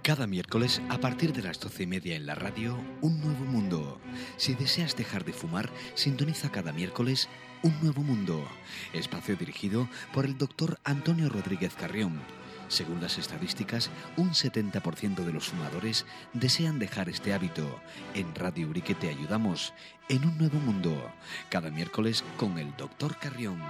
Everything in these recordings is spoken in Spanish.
Cada miércoles, a partir de las 12:30 en la radio, Un Nuevo Mundo. Si deseas dejar de fumar, sintoniza cada miércoles Un Nuevo Mundo. Espacio dirigido por el doctor Antonio Rodríguez Carrión. Según las estadísticas, un 70% de los fumadores desean dejar este hábito. En Radio Urique te ayudamos en Un Nuevo Mundo. Cada miércoles con el doctor Carrión.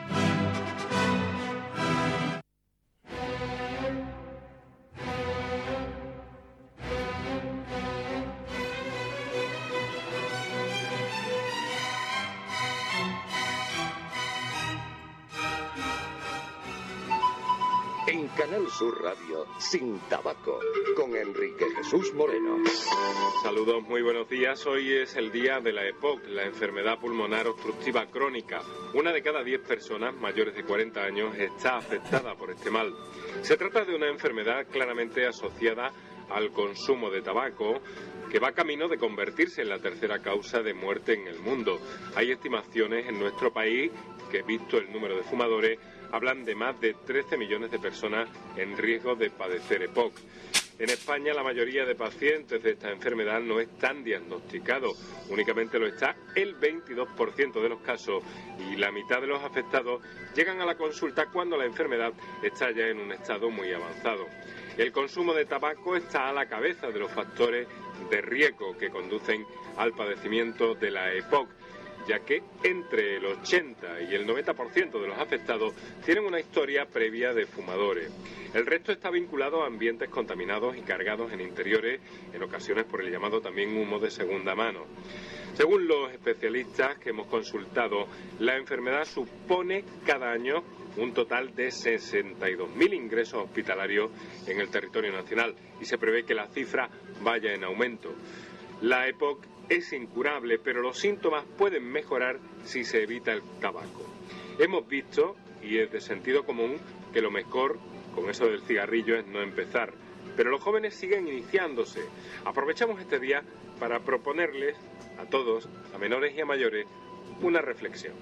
En Canal Sur Radio, Sin Tabaco, con Enrique Jesús Moreno. Saludos, muy buenos días. Hoy es el día de la EPOC, la enfermedad pulmonar obstructiva crónica. Una de cada 10 personas mayores de 40 años está afectada por este mal. Se trata de una enfermedad claramente asociada al consumo de tabaco, que va camino de convertirse en la tercera causa de muerte en el mundo. Hay estimaciones en nuestro país que, visto el número de fumadores, hablan de más de 13 millones de personas en riesgo de padecer EPOC. En España, la mayoría de pacientes de esta enfermedad no están diagnosticados, únicamente lo está el 22% de los casos, y la mitad de los afectados llegan a la consulta cuando la enfermedad está ya en un estado muy avanzado. El consumo de tabaco está a la cabeza de los factores de riesgo que conducen al padecimiento de la EPOC, ya que entre el 80 y el 90% de los afectados tienen una historia previa de fumadores. El resto está vinculado a ambientes contaminados y cargados en interiores, en ocasiones por el llamado también humo de segunda mano. Según los especialistas que hemos consultado, la enfermedad supone cada año un total de 62.000 ingresos hospitalarios en el territorio nacional y se prevé que la cifra vaya en aumento. La EPOC es incurable, pero los síntomas pueden mejorar si se evita el tabaco. Hemos visto, y es de sentido común, que lo mejor con eso del cigarrillo es no empezar. Pero los jóvenes siguen iniciándose. Aprovechamos este día para proponerles a todos, a menores y a mayores, una reflexión.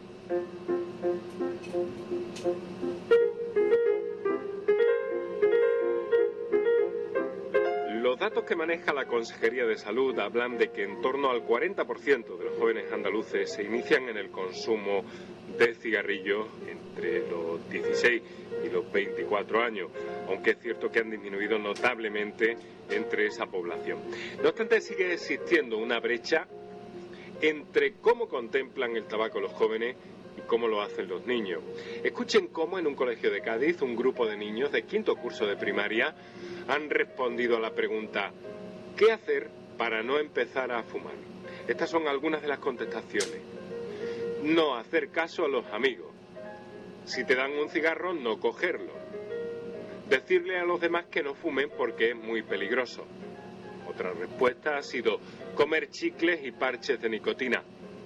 Los datos que maneja la Consejería de Salud hablan de que en torno al 40% de los jóvenes andaluces se inician en el consumo de cigarrillos entre los 16 y los 24 años, aunque es cierto que han disminuido notablemente entre esa población. No obstante, sigue existiendo una brecha entre cómo contemplan el tabaco los jóvenes y cómo lo hacen los niños. Escuchen cómo en un colegio de Cádiz un grupo de niños de quinto curso de primaria han respondido a la pregunta ¿qué hacer para no empezar a fumar? Estas son algunas de las contestaciones. No hacer caso a los amigos. Si te dan un cigarro, no cogerlo. Decirle a los demás que no fumen porque es muy peligroso. Otra respuesta ha sido comer chicles y parches de nicotina.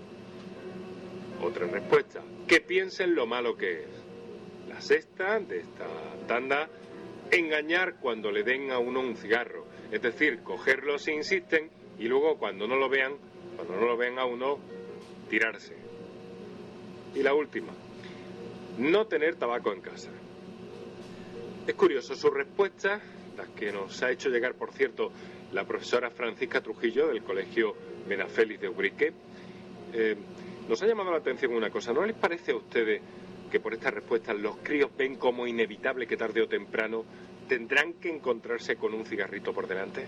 Otra respuesta, que piensen lo malo que es. La sexta de esta tanda, engañar cuando le den a uno un cigarro. Es decir, cogerlo si insisten y luego cuando no lo vean a uno, tirarse. Y la última, no tener tabaco en casa. Es curioso su respuesta, las que nos ha hecho llegar, por cierto, la profesora Francisca Trujillo del Colegio Benafélix de Ubrique. Nos ha llamado la atención una cosa. ¿No les parece a ustedes que por estas respuestas los críos ven como inevitable que tarde o temprano tendrán que encontrarse con un cigarrito por delante?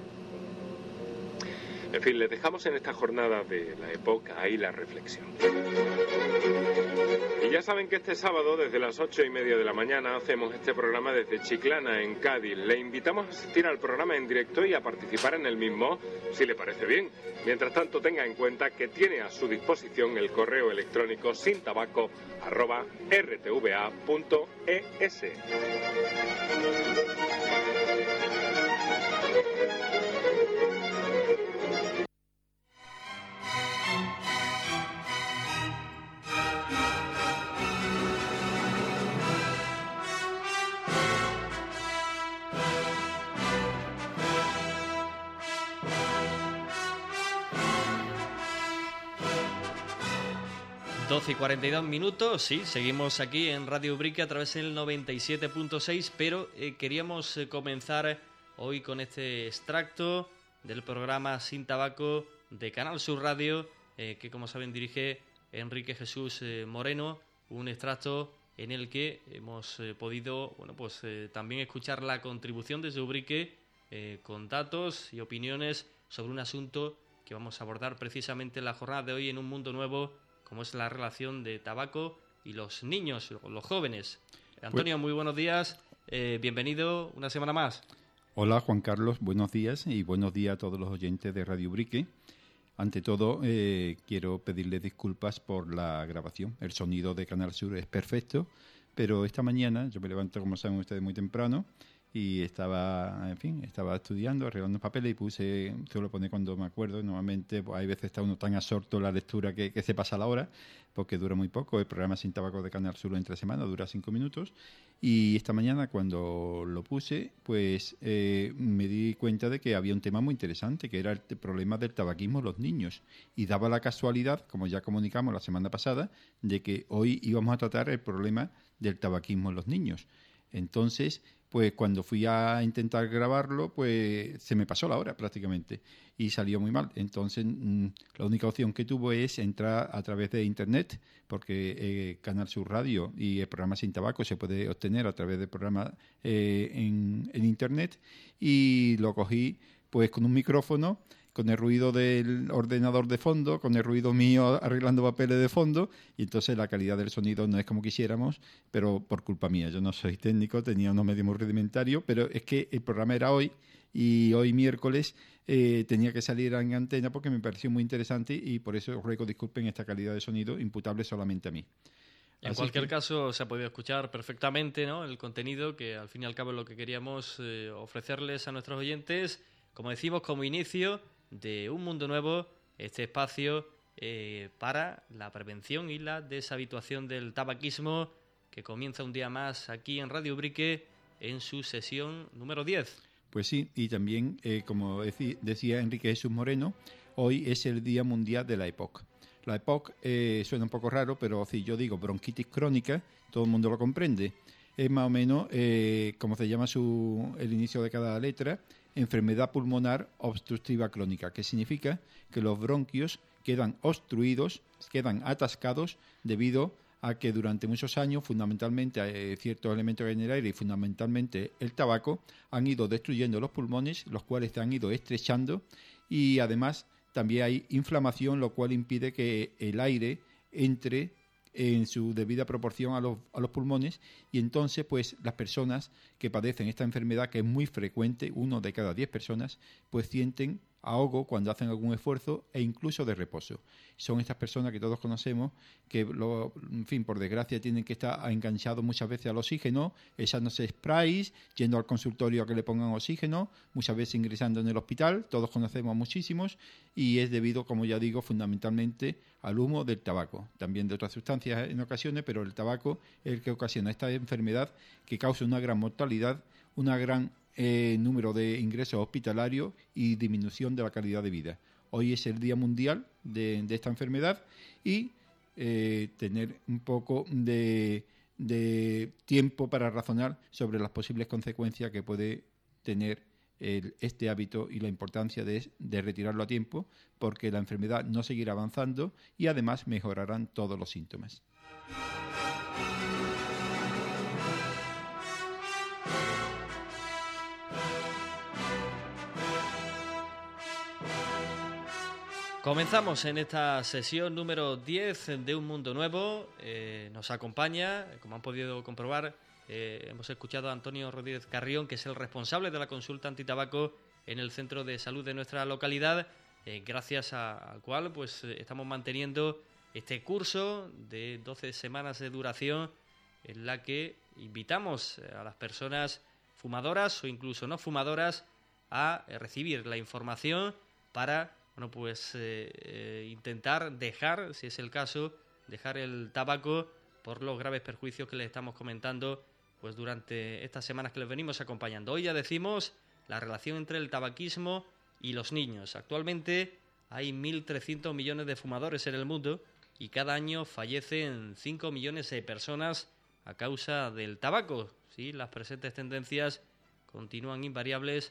En fin, les dejamos en esta jornada de la época ahí la reflexión. Y ya saben que este sábado, desde las 8:30 de la mañana, hacemos este programa desde Chiclana, en Cádiz. Le invitamos a asistir al programa en directo y a participar en el mismo, si le parece bien. Mientras tanto, tenga en cuenta que tiene a su disposición el correo electrónico sintabaco@rtva.es. Doce y 42 minutos, sí, seguimos aquí en Radio Ubrique a través del 97.6, pero queríamos comenzar hoy con este extracto del programa Sin Tabaco de Canal Sur Radio, que como saben dirige Enrique Jesús Moreno, un extracto en el que hemos podido también escuchar la contribución desde Ubrique con datos y opiniones sobre un asunto que vamos a abordar precisamente en la jornada de hoy en Un Mundo Nuevo, como es la relación de tabaco y los niños, los jóvenes. Antonio, muy buenos días, bienvenido una semana más. Hola Juan Carlos, buenos días y buenos días a todos los oyentes de Radio Ubrique. Ante todo, quiero pedirles disculpas por la grabación. El sonido de Canal Sur es perfecto, pero esta mañana yo me levanto, como saben ustedes, muy temprano y estaba estudiando, arreglando papeles y suelo poner cuando me acuerdo. Normalmente pues, hay veces está uno tan absorto en la lectura que se pasa la hora, porque dura muy poco. El programa Sin Tabaco de Canal Sur entre semana dura 5 minutos. Y esta mañana cuando lo puse, pues me di cuenta de que había un tema muy interesante, que era el problema del tabaquismo en los niños. Y daba la casualidad, como ya comunicamos la semana pasada, de que hoy íbamos a tratar el problema del tabaquismo en los niños. Entonces, pues cuando fui a intentar grabarlo, pues se me pasó la hora prácticamente y salió muy mal. Entonces, la única opción que tuve es entrar a través de Internet, porque Canal Sur Radio y el programa Sin Tabaco se puede obtener a través del programa en Internet, y lo cogí pues con un micrófono, con el ruido del ordenador de fondo, con el ruido mío arreglando papeles de fondo, y entonces la calidad del sonido no es como quisiéramos, pero por culpa mía. Yo no soy técnico, tenía unos medios muy rudimentarios, pero es que el programa era hoy, y hoy miércoles tenía que salir en antena porque me pareció muy interesante, y por eso ruego disculpen esta calidad de sonido imputable solamente a mí. En cualquier caso, se ha podido escuchar perfectamente, ¿no?, el contenido, que al fin y al cabo es lo que queríamos ofrecerles a nuestros oyentes, como decimos, como inicio de Un Mundo Nuevo, este espacio para la prevención y la deshabituación del tabaquismo, que comienza un día más aquí en Radio Ubrique en su sesión número 10. Pues sí, y también, como decía Enrique Jesús Moreno, hoy es el Día Mundial de la EPOC. La EPOC suena un poco raro, pero si yo digo bronquitis crónica, todo el mundo lo comprende. Es más o menos, como se llama el inicio de cada letra, enfermedad pulmonar obstructiva crónica, que significa que los bronquios quedan obstruidos, quedan atascados debido a que durante muchos años, fundamentalmente ciertos elementos en el aire y fundamentalmente el tabaco, han ido destruyendo los pulmones, los cuales se han ido estrechando, y además también hay inflamación, lo cual impide que el aire entre en su debida proporción a los pulmones, y entonces pues las personas que padecen esta enfermedad, que es muy frecuente, 1 de cada 10 personas, pues sienten ahogo cuando hacen algún esfuerzo e incluso de reposo. Son estas personas que todos conocemos que, en fin, por desgracia tienen que estar enganchados muchas veces al oxígeno, echándose sprays, yendo al consultorio a que le pongan oxígeno, muchas veces ingresando en el hospital, todos conocemos muchísimos, y es debido, como ya digo, fundamentalmente al humo del tabaco, también de otras sustancias en ocasiones, pero el tabaco es el que ocasiona esta enfermedad, que causa una gran mortalidad, una gran número de ingresos hospitalarios y disminución de la calidad de vida. Hoy es el Día Mundial de esta enfermedad, y tener un poco de tiempo para razonar sobre las posibles consecuencias que puede tener este hábito y la importancia de retirarlo a tiempo, porque la enfermedad no seguirá avanzando y además mejorarán todos los síntomas. Comenzamos en esta sesión número 10 de Un Mundo Nuevo. Nos acompaña, como han podido comprobar, hemos escuchado a Antonio Rodríguez Carrión, que es el responsable de la consulta antitabaco en el centro de salud de nuestra localidad, gracias al cual pues estamos manteniendo este curso de 12 semanas de duración, en la que invitamos a las personas fumadoras o incluso no fumadoras a recibir la información para intentar dejar, si es el caso, dejar el tabaco por los graves perjuicios que les estamos comentando pues durante estas semanas que les venimos acompañando. Hoy ya decimos la relación entre el tabaquismo y los niños. Actualmente hay 1.300 millones de fumadores en el mundo y cada año fallecen 5 millones de personas a causa del tabaco. Sí, las presentes tendencias continúan invariables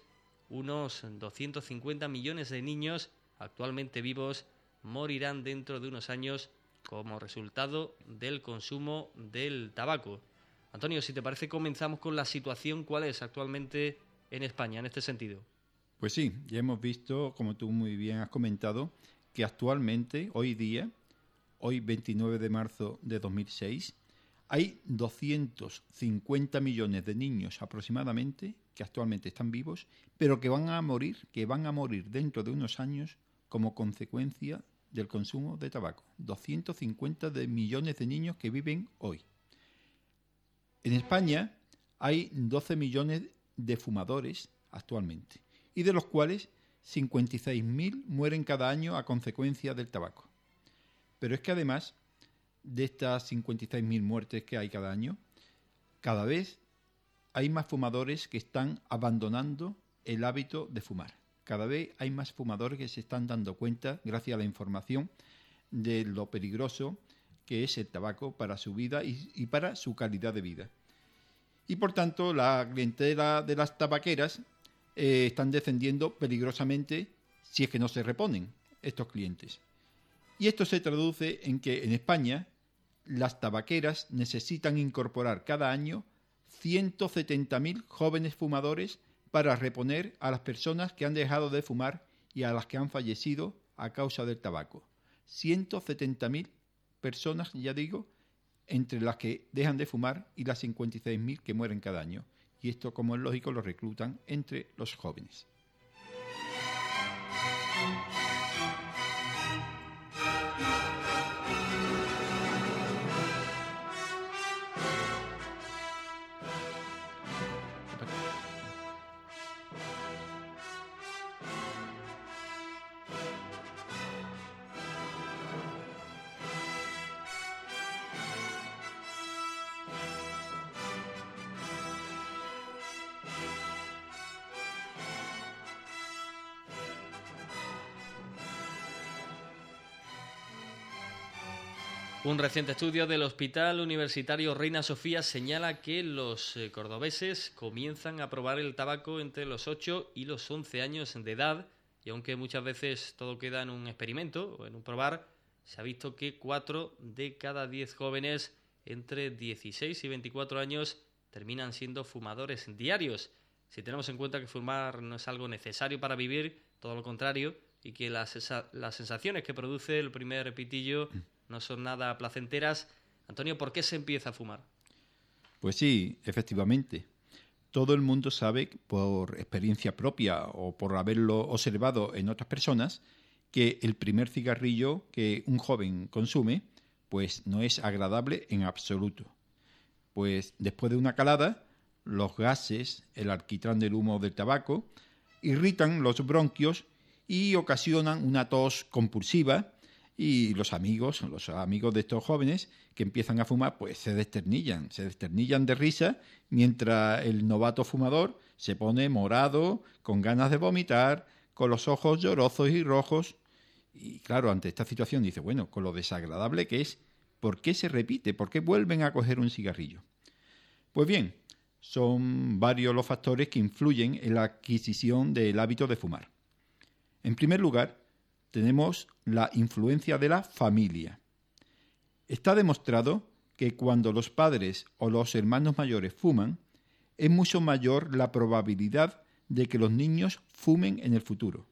unos 250 millones de niños actualmente vivos morirán dentro de unos años como resultado del consumo del tabaco. Antonio, si te parece, comenzamos con la situación. ¿Cuál es actualmente en España en este sentido? Pues sí, ya hemos visto, como tú muy bien has comentado, que actualmente, hoy día, hoy 29 de marzo de 2006, hay 250 millones de niños aproximadamente que actualmente están vivos, pero que van a morir dentro de unos años como consecuencia del consumo de tabaco. 250 millones de niños que viven hoy. En España hay 12 millones de fumadores actualmente, y de los cuales 56.000 mueren cada año a consecuencia del tabaco. Pero es que además de estas 56.000 muertes que hay cada año, cada vez hay más fumadores que están abandonando el hábito de fumar. Cada vez hay más fumadores que se están dando cuenta, gracias a la información, de lo peligroso que es el tabaco para su vida y para su calidad de vida. Y por tanto, la clientela de las tabaqueras están descendiendo peligrosamente si es que no se reponen estos clientes. Y esto se traduce en que en España las tabaqueras necesitan incorporar cada año 170.000 jóvenes fumadores para reponer a las personas que han dejado de fumar y a las que han fallecido a causa del tabaco. 170.000 personas, ya digo, entre las que dejan de fumar y las 56.000 que mueren cada año. Y esto, como es lógico, lo reclutan entre los jóvenes. Un reciente estudio del Hospital Universitario Reina Sofía señala que los cordobeses comienzan a probar el tabaco entre los 8 y los 11 años de edad, y aunque muchas veces todo queda en un experimento o en un probar, se ha visto que 4 de cada 10 jóvenes entre 16 y 24 años terminan siendo fumadores diarios. Si tenemos en cuenta que fumar no es algo necesario para vivir, todo lo contrario, y que las sensaciones que produce el primer pitillo no son nada placenteras. Antonio, ¿por qué se empieza a fumar? Pues sí, efectivamente. Todo el mundo sabe, por experiencia propia o por haberlo observado en otras personas, que el primer cigarrillo que un joven consume, pues no es agradable en absoluto. Pues después de una calada, los gases, el alquitrán del humo del tabaco, irritan los bronquios y ocasionan una tos compulsiva. Y los amigos de estos jóvenes que empiezan a fumar, pues se desternillan de risa, mientras el novato fumador se pone morado, con ganas de vomitar, con los ojos llorosos y rojos. Y claro, ante esta situación dice, bueno, con lo desagradable que es, ¿por qué se repite? ¿Por qué vuelven a coger un cigarrillo? Pues bien, son varios los factores que influyen en la adquisición del hábito de fumar. En primer lugar, tenemos la influencia de la familia. Está demostrado que cuando los padres o los hermanos mayores fuman, es mucho mayor la probabilidad de que los niños fumen en el futuro.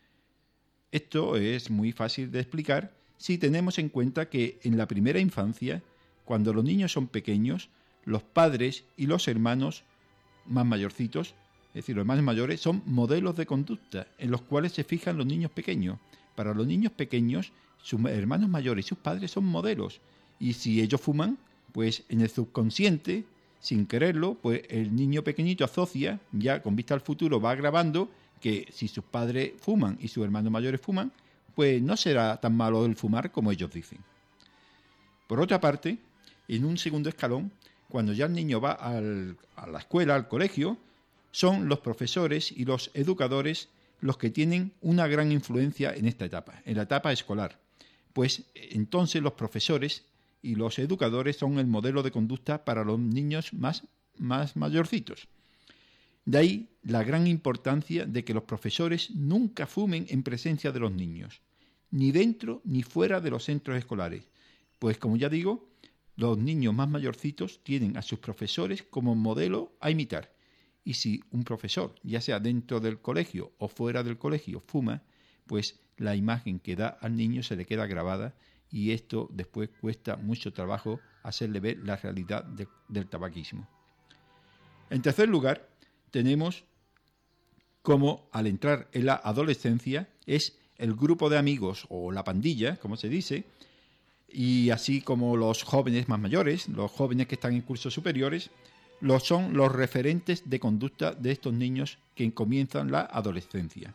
Esto es muy fácil de explicar si tenemos en cuenta que en la primera infancia, cuando los niños son pequeños, los padres y los hermanos más mayorcitos, es decir, los hermanos mayores, son modelos de conducta en los cuales se fijan los niños pequeños. Para los niños pequeños, sus hermanos mayores y sus padres son modelos. Y si ellos fuman, pues en el subconsciente, sin quererlo, pues el niño pequeñito asocia, ya con vista al futuro, va grabando que si sus padres fuman y sus hermanos mayores fuman, pues no será tan malo el fumar como ellos dicen. Por otra parte, en un segundo escalón, cuando ya el niño va a la escuela, al colegio, son los profesores y los educadores los que tienen una gran influencia en esta etapa, en la etapa escolar. Pues entonces los profesores y los educadores son el modelo de conducta para los niños más mayorcitos. De ahí la gran importancia de que los profesores nunca fumen en presencia de los niños, ni dentro ni fuera de los centros escolares, pues como ya digo, los niños más mayorcitos tienen a sus profesores como modelo a imitar. Y si un profesor, ya sea dentro del colegio o fuera del colegio, fuma, pues la imagen que da al niño se le queda grabada y esto después cuesta mucho trabajo hacerle ver la realidad del tabaquismo. En tercer lugar, tenemos como al entrar en la adolescencia es el grupo de amigos o la pandilla, como se dice, y así como los jóvenes más mayores, los jóvenes que están en cursos superiores, son los referentes de conducta de estos niños que comienzan la adolescencia.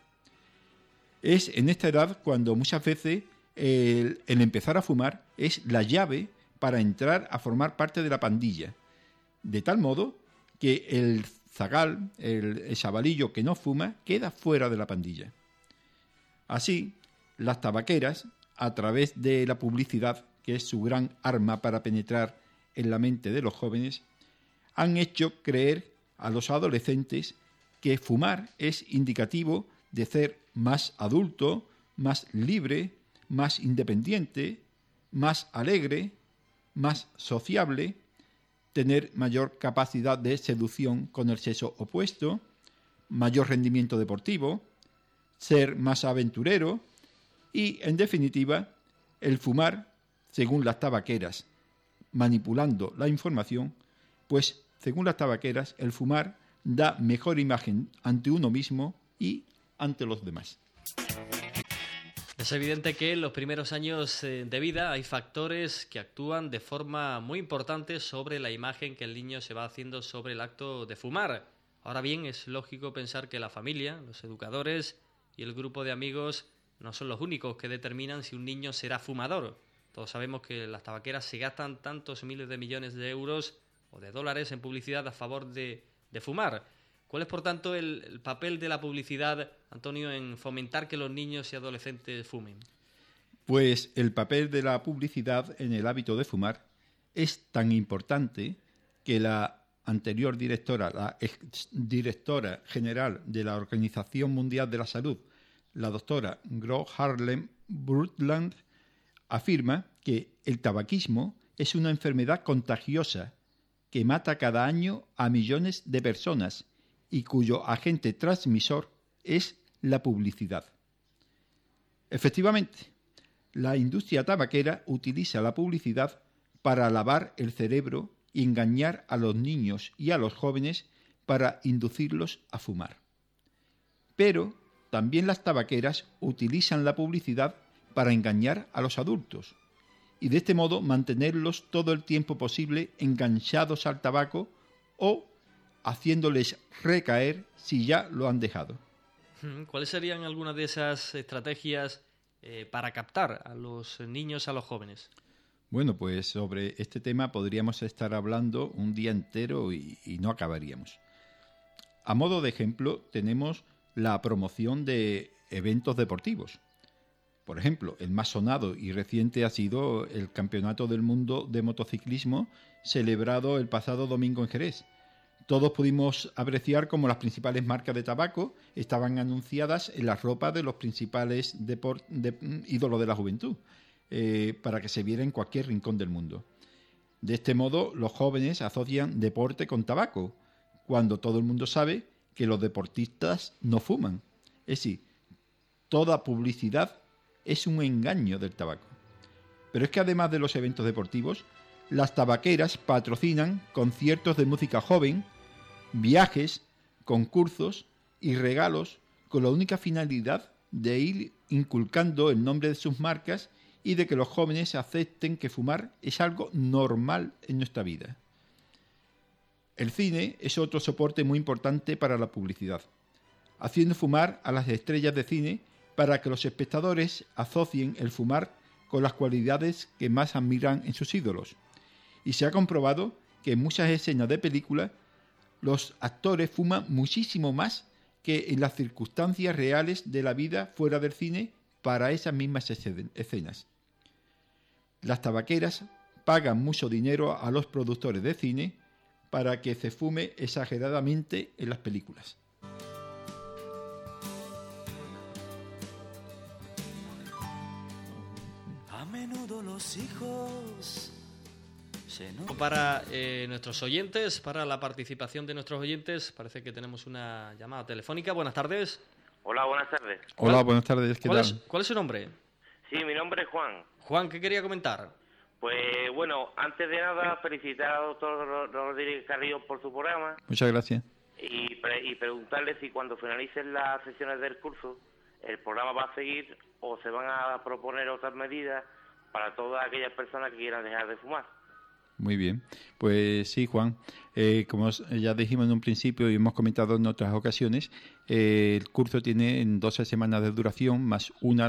Es en esta edad cuando muchas veces el empezar a fumar es la llave para entrar a formar parte de la pandilla, de tal modo que el zagal, el chavalillo que no fuma, queda fuera de la pandilla. Así, las tabaqueras, a través de la publicidad, que es su gran arma para penetrar en la mente de los jóvenes, han hecho creer a los adolescentes que fumar es indicativo de ser más adulto, más libre, más independiente, más alegre, más sociable, tener mayor capacidad de seducción con el sexo opuesto, mayor rendimiento deportivo, ser más aventurero y, en definitiva, el fumar, según las tabaqueras, manipulando la información, pues, según las tabaqueras, el fumar da mejor imagen ante uno mismo y ante los demás. Es evidente que en los primeros años de vida hay factores que actúan de forma muy importante sobre la imagen que el niño se va haciendo sobre el acto de fumar. Ahora bien, es lógico pensar que la familia, los educadores y el grupo de amigos no son los únicos que determinan si un niño será fumador. Todos sabemos que las tabaqueras se gastan tantos miles de millones de euros o de dólares en publicidad a favor de fumar. ¿Cuál es, por tanto, el papel de la publicidad, Antonio, en fomentar que los niños y adolescentes fumen? Pues el papel de la publicidad en el hábito de fumar es tan importante que la anterior directora, la exdirectora general de la Organización Mundial de la Salud, la doctora Gro Harlem Brundtland, afirma que el tabaquismo es una enfermedad contagiosa que mata cada año a millones de personas y cuyo agente transmisor es la publicidad. Efectivamente, la industria tabaquera utiliza la publicidad para lavar el cerebro y engañar a los niños y a los jóvenes para inducirlos a fumar. Pero también las tabaqueras utilizan la publicidad para engañar a los adultos y de este modo mantenerlos todo el tiempo posible enganchados al tabaco o haciéndoles recaer si ya lo han dejado. ¿Cuáles serían algunas de esas estrategias para captar a los niños, a los jóvenes? Bueno, pues sobre este tema podríamos estar hablando un día entero y no acabaríamos. A modo de ejemplo, tenemos la promoción de eventos deportivos. Por ejemplo, el más sonado y reciente ha sido el Campeonato del Mundo de Motociclismo celebrado el pasado domingo en Jerez. Todos pudimos apreciar cómo las principales marcas de tabaco estaban anunciadas en la ropa de los principales ídolos de la juventud, para que se viera en cualquier rincón del mundo. De este modo, los jóvenes asocian deporte con tabaco, cuando todo el mundo sabe que los deportistas no fuman. Es decir, toda publicidad es un engaño del tabaco. Pero es que además de los eventos deportivos, las tabaqueras patrocinan conciertos de música joven, viajes, concursos y regalos con la única finalidad de ir inculcando el nombre de sus marcas y de que los jóvenes acepten que fumar es algo normal en nuestra vida. El cine es otro soporte muy importante para la publicidad, haciendo fumar a las estrellas de cine para que los espectadores asocien el fumar con las cualidades que más admiran en sus ídolos. Y se ha comprobado que en muchas escenas de película los actores fuman muchísimo más que en las circunstancias reales de la vida fuera del cine para esas mismas escenas. Las tabaqueras pagan mucho dinero a los productores de cine para que se fume exageradamente en las películas. A menudo los hijos se Para nuestros oyentes, para la participación de nuestros oyentes, parece que tenemos una llamada telefónica. Buenas tardes. Hola, buenas tardes. Hola, buenas tardes, ¿qué tal? ¿Cuál es su nombre? Sí, mi nombre es Juan. Juan, ¿qué quería comentar? Pues bueno, antes de nada, felicitar al doctor Rodríguez Carrillo por su programa Muchas gracias. y preguntarle si cuando finalicen las sesiones del curso el programa va a seguir o se van a proponer otras medidas para todas aquellas personas que quieran dejar de fumar. Muy bien. Pues sí, Juan. Como ya dijimos en un principio y hemos comentado en otras ocasiones, el curso tiene 12 semanas de duración, más una,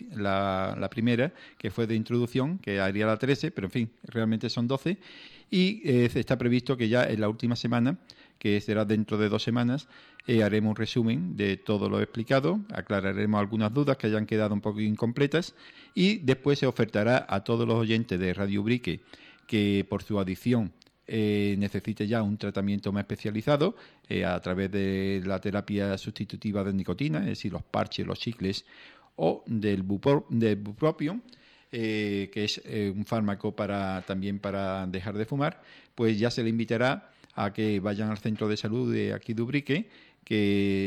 la primera, que fue de introducción, que haría la 13, pero en fin, realmente son 12. Y está previsto que ya en la última semana, que será dentro de 2 semanas, haremos un resumen de todo lo explicado, aclararemos algunas dudas que hayan quedado un poco incompletas y después se ofertará a todos los oyentes de Radio Ubrique que por su adicción necesite ya un tratamiento más especializado a través de la terapia sustitutiva de nicotina, es decir, los parches, los chicles o del bupropion, que es un fármaco también para dejar de fumar, pues ya se le invitará a que vayan al centro de salud de aquí de Ubrique, que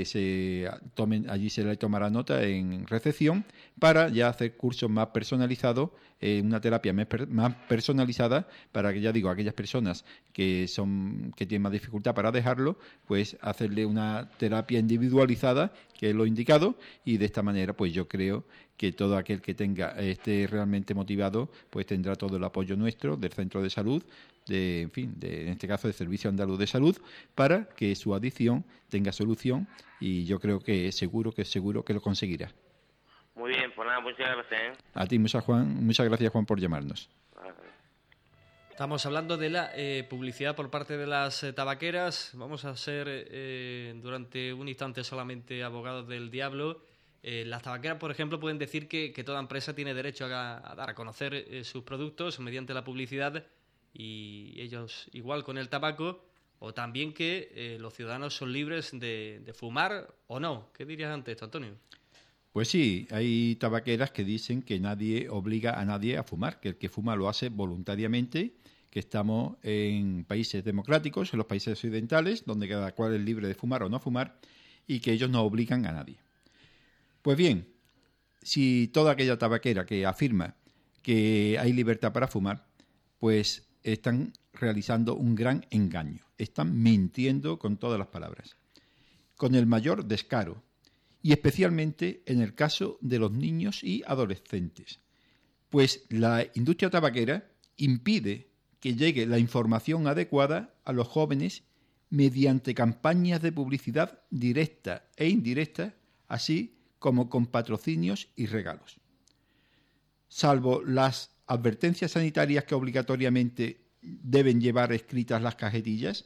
allí se le tomará nota en recepción para ya hacer cursos más personalizados, una terapia más personalizada para que, ya digo, aquellas personas que tienen más dificultad para dejarlo, pues hacerle una terapia individualizada, que es lo indicado, y de esta manera pues yo creo que todo aquel que esté realmente motivado pues tendrá todo el apoyo nuestro del centro de salud, en este caso del Servicio Andaluz de Salud, para que su adicción tenga solución, y yo creo que seguro que lo conseguirá. Muy bien, pues nada, muchas gracias. A ti, muchas gracias, Juan, por llamarnos. Estamos hablando de la publicidad por parte de las tabaqueras. Vamos a ser durante un instante solamente abogados del diablo. Las tabaqueras, por ejemplo, pueden decir que toda empresa tiene derecho a dar a conocer sus productos mediante la publicidad, y ellos igual con el tabaco, o también que los ciudadanos son libres de fumar o no. ¿Qué dirías ante esto, Antonio? Pues sí, hay tabaqueras que dicen que nadie obliga a nadie a fumar, que el que fuma lo hace voluntariamente, que estamos en países democráticos, en los países occidentales, donde cada cual es libre de fumar o no fumar, y que ellos no obligan a nadie. Pues bien, si toda aquella tabaquera que afirma que hay libertad para fumar, pues están realizando un gran engaño. Están mintiendo con todas las palabras, con el mayor descaro, y especialmente en el caso de los niños y adolescentes. Pues la industria tabaquera impide que llegue la información adecuada a los jóvenes mediante campañas de publicidad directa e indirecta, así como con patrocinios y regalos. Salvo las advertencias sanitarias que obligatoriamente deben llevar escritas las cajetillas,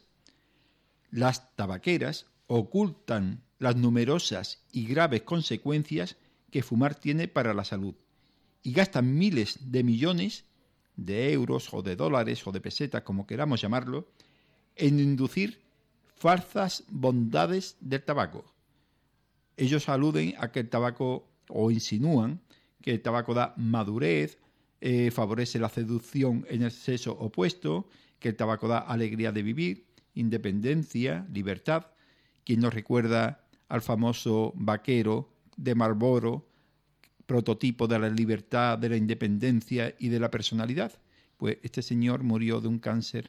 las tabaqueras ocultan las numerosas y graves consecuencias que fumar tiene para la salud y gastan miles de millones de euros o de dólares o de pesetas, como queramos llamarlo, en inducir falsas bondades del tabaco. Ellos aluden a que el tabaco, o insinúan que el tabaco da madurez, favorece la seducción en el sexo opuesto, que el tabaco da alegría de vivir, independencia, libertad. Quien nos recuerda al famoso vaquero de Marlboro, prototipo de la libertad, de la independencia y de la personalidad. Pues este señor murió de un cáncer,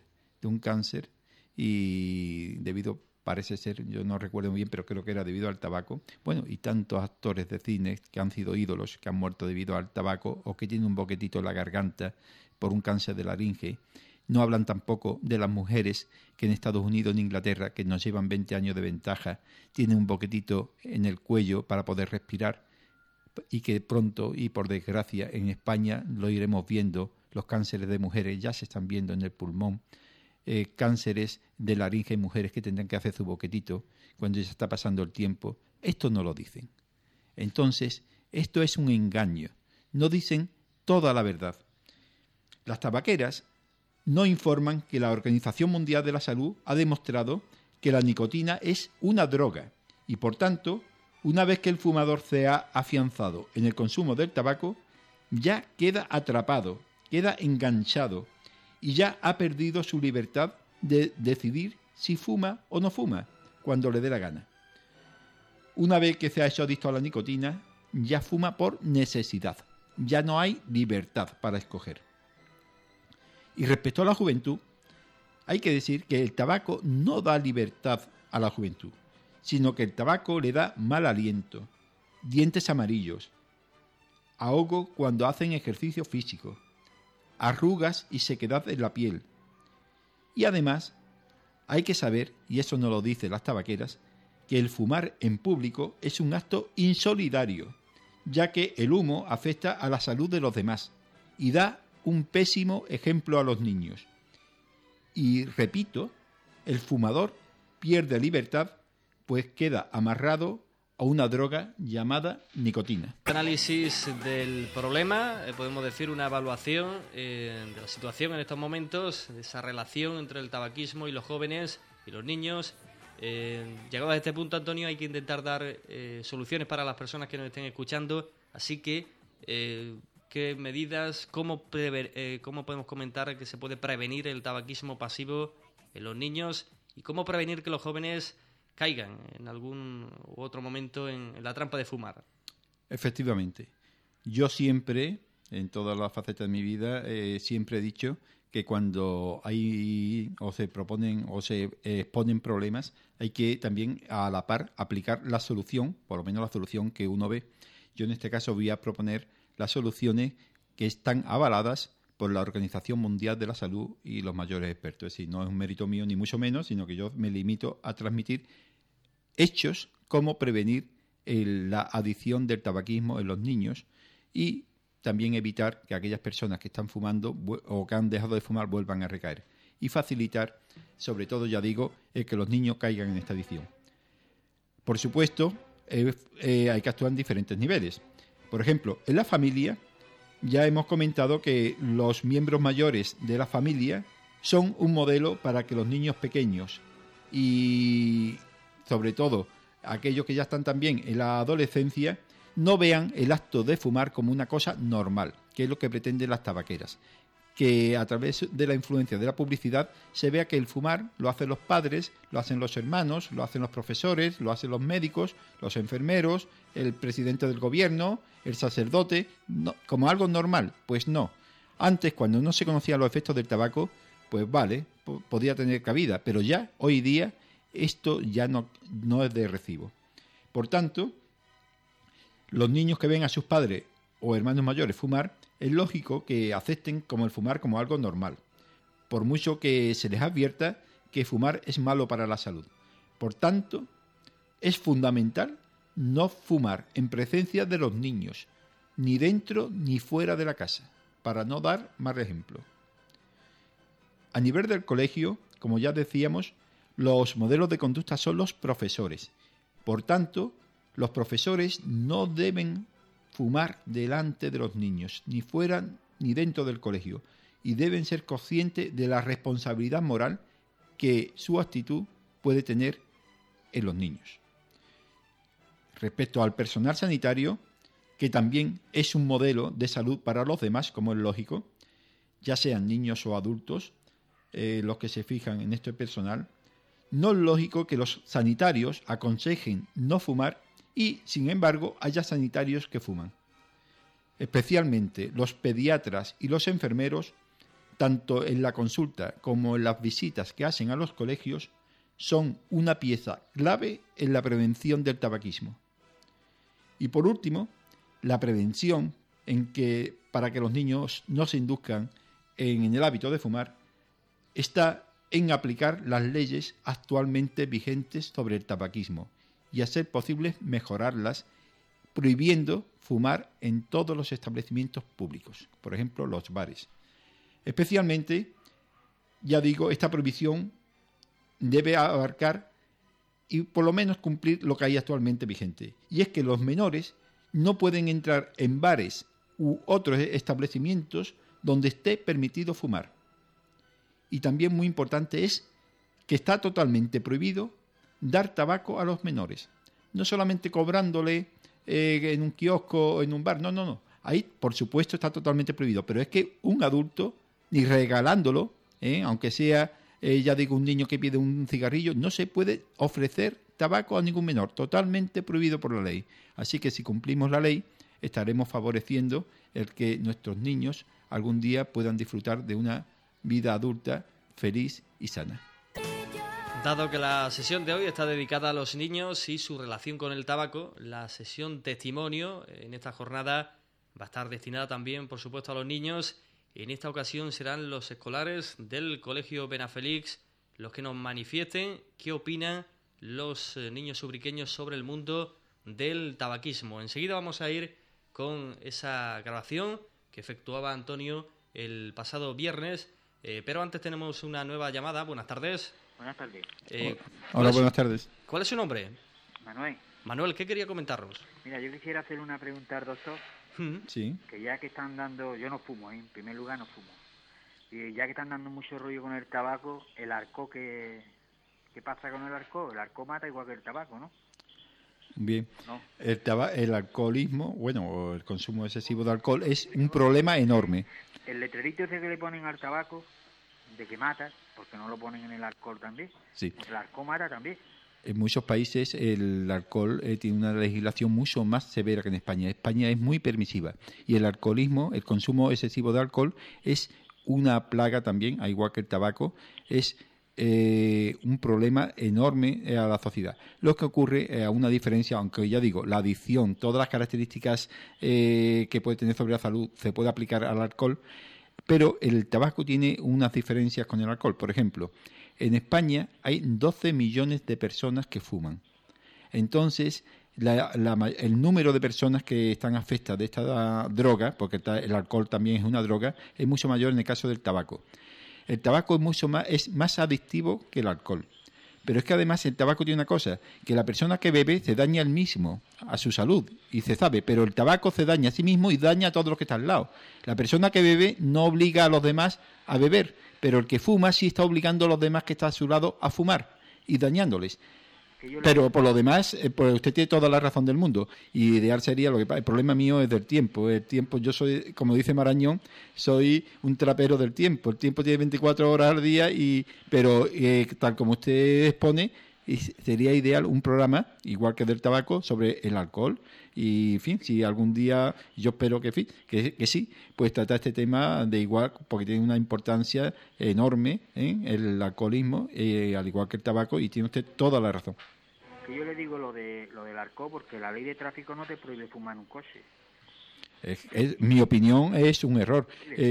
y parece ser, yo no recuerdo muy bien, pero creo que era debido al tabaco. Bueno, y tantos actores de cine que han sido ídolos, que han muerto debido al tabaco, o que tienen un boquetito en la garganta por un cáncer de laringe. No hablan tampoco de las mujeres que en Estados Unidos, en Inglaterra, que nos llevan 20 años de ventaja, tienen un boquetito en el cuello para poder respirar, y que pronto, y por desgracia, en España lo iremos viendo. Los cánceres de mujeres ya se están viendo en el pulmón. Cánceres de laringe en mujeres que tendrán que hacer su boquetito cuando ya está pasando el tiempo. Esto no lo dicen. Entonces, esto es un engaño. No dicen toda la verdad. Las tabaqueras nos informan que la Organización Mundial de la Salud ha demostrado que la nicotina es una droga y, por tanto, una vez que el fumador se ha afianzado en el consumo del tabaco, ya queda atrapado, queda enganchado y ya ha perdido su libertad de decidir si fuma o no fuma cuando le dé la gana. Una vez que se ha hecho adicto a la nicotina, ya fuma por necesidad, ya no hay libertad para escoger. Y respecto a la juventud, hay que decir que el tabaco no da libertad a la juventud, sino que el tabaco le da mal aliento, dientes amarillos, ahogo cuando hacen ejercicio físico, arrugas y sequedad en la piel. Y además, hay que saber, y eso nos lo dicen las tabaqueras, que el fumar en público es un acto insolidario, ya que el humo afecta a la salud de los demás y da un pésimo ejemplo a los niños. Y repito, el fumador pierde libertad, pues queda amarrado a una droga llamada nicotina. Análisis del problema, podemos decir una evaluación de la situación en estos momentos, de esa relación entre el tabaquismo y los jóvenes y los niños. Llegado a este punto, Antonio, hay que intentar dar soluciones para las personas que nos estén escuchando, así que ¿qué medidas, cómo podemos comentar que se puede prevenir el tabaquismo pasivo en los niños y cómo prevenir que los jóvenes caigan en algún u otro momento en la trampa de fumar? Efectivamente. Yo siempre, en todas las facetas de mi vida, siempre he dicho que cuando hay o se proponen o se exponen problemas, hay que también a la par aplicar la solución, por lo menos la solución que uno ve. Yo en este caso voy a proponer las soluciones que están avaladas por la Organización Mundial de la Salud y los mayores expertos. Es decir, no es un mérito mío ni mucho menos, sino que yo me limito a transmitir hechos como prevenir la adicción del tabaquismo en los niños y también evitar que aquellas personas que están fumando o que han dejado de fumar vuelvan a recaer. Y facilitar, sobre todo, ya digo, el que los niños caigan en esta adicción. Por supuesto, hay que actuar en diferentes niveles. Por ejemplo, en la familia, ya hemos comentado que los miembros mayores de la familia son un modelo para que los niños pequeños y, sobre todo, aquellos que ya están también en la adolescencia, no vean el acto de fumar como una cosa normal, que es lo que pretenden las tabaqueras. Que a través de la influencia de la publicidad se vea que el fumar lo hacen los padres, lo hacen los hermanos, lo hacen los profesores, lo hacen los médicos, los enfermeros, el presidente del gobierno, el sacerdote, como algo normal. Pues no. Antes, cuando no se conocían los efectos del tabaco, pues vale, podía tener cabida, pero ya, hoy día, esto ya no es de recibo. Por tanto, los niños que ven a sus padres o hermanos mayores fumar, es lógico que acepten como el fumar como algo normal, por mucho que se les advierta que fumar es malo para la salud. Por tanto, es fundamental no fumar en presencia de los niños, ni dentro ni fuera de la casa, para no dar mal ejemplo. A nivel del colegio, como ya decíamos, los modelos de conducta son los profesores. Por tanto, los profesores no deben fumar delante de los niños, ni fuera ni dentro del colegio, y deben ser conscientes de la responsabilidad moral que su actitud puede tener en los niños. Respecto al personal sanitario, que también es un modelo de salud para los demás, como es lógico, ya sean niños o adultos, los que se fijan en este personal, no es lógico que los sanitarios aconsejen no fumar y, sin embargo, haya sanitarios que fuman. Especialmente los pediatras y los enfermeros, tanto en la consulta como en las visitas que hacen a los colegios, son una pieza clave en la prevención del tabaquismo. Y por último, la prevención para que los niños no se induzcan en el hábito de fumar está en aplicar las leyes actualmente vigentes sobre el tabaquismo y a ser posible mejorarlas, prohibiendo fumar en todos los establecimientos públicos, por ejemplo, los bares. Especialmente, ya digo, esta prohibición debe abarcar y por lo menos cumplir lo que hay actualmente vigente, y es que los menores no pueden entrar en bares u otros establecimientos donde esté permitido fumar. y también muy importante es que está totalmente prohibido dar tabaco a los menores. No solamente cobrándole en un kiosco o en un bar, no. Ahí, por supuesto, está totalmente prohibido. Pero es que un adulto, ni regalándolo, aunque sea, ya digo, un niño que pide un cigarrillo, no se puede ofrecer tabaco a ningún menor. Totalmente prohibido por la ley. Así que si cumplimos la ley, estaremos favoreciendo el que nuestros niños algún día puedan disfrutar de una vida adulta feliz y sana. Dado que la sesión de hoy está dedicada a los niños y su relación con el tabaco, la sesión testimonio en esta jornada va a estar destinada también, por supuesto, a los niños. En esta ocasión serán los escolares del Colegio Benafélix los que nos manifiesten qué opinan los niños ubriqueños sobre el mundo del tabaquismo. Enseguida vamos a ir con esa grabación que efectuaba Antonio el pasado viernes, pero antes tenemos una nueva llamada. Buenas tardes. Buenas tardes. Hola, buenas tardes. ¿Cuál es su nombre? Manuel. Manuel, ¿qué quería comentarnos? Mira, yo quisiera hacer una pregunta al doctor. Sí. Que ya que están dando, yo no fumo, en primer lugar no fumo. Y ya que están dando mucho rollo con el tabaco, el alcohol, ¿qué pasa con el alcohol? El alcohol mata igual que el tabaco, ¿no? Bien. No. El alcoholismo, o el consumo excesivo de alcohol es un problema enorme. El letrerito ese que le ponen al tabaco, de que mata, porque no lo ponen en el alcohol también. Sí. El alcohol mata también. En muchos países el alcohol tiene una legislación mucho más severa que en España. España es muy permisiva y el alcoholismo, el consumo excesivo de alcohol es una plaga también, al igual que el tabaco, es un problema enorme a la sociedad. Lo que ocurre a una diferencia, aunque ya digo, la adicción, todas las características que puede tener sobre la salud se puede aplicar al alcohol, pero el tabaco tiene unas diferencias con el alcohol. Por ejemplo, en España hay 12 millones de personas que fuman. Entonces, el número de personas que están afectadas de esta droga, porque el alcohol también es una droga, es mucho mayor en el caso del tabaco. El tabaco es más adictivo que el alcohol. Pero es que además el tabaco tiene una cosa, que la persona que bebe se daña él mismo, a su salud, y se sabe, pero el tabaco se daña a sí mismo y daña a todos los que están al lado. La persona que bebe no obliga a los demás a beber, pero el que fuma sí está obligando a los demás que están a su lado a fumar y dañándoles. Pero por lo demás, pues usted tiene toda la razón del mundo. Y ideal sería, el problema mío es del tiempo. El tiempo, yo soy, como dice Marañón, soy un trapero del tiempo. El tiempo tiene 24 horas al día, pero tal como usted expone, sería ideal un programa, igual que del tabaco, sobre el alcohol. Y, en fin, si algún día, yo espero que sí, pues tratar este tema de igual, porque tiene una importancia enorme, el alcoholismo, al igual que el tabaco, y tiene usted toda la razón. Que yo le digo lo del alcohol, porque la ley de tráfico no te prohíbe fumar en un coche. Mi opinión es un error.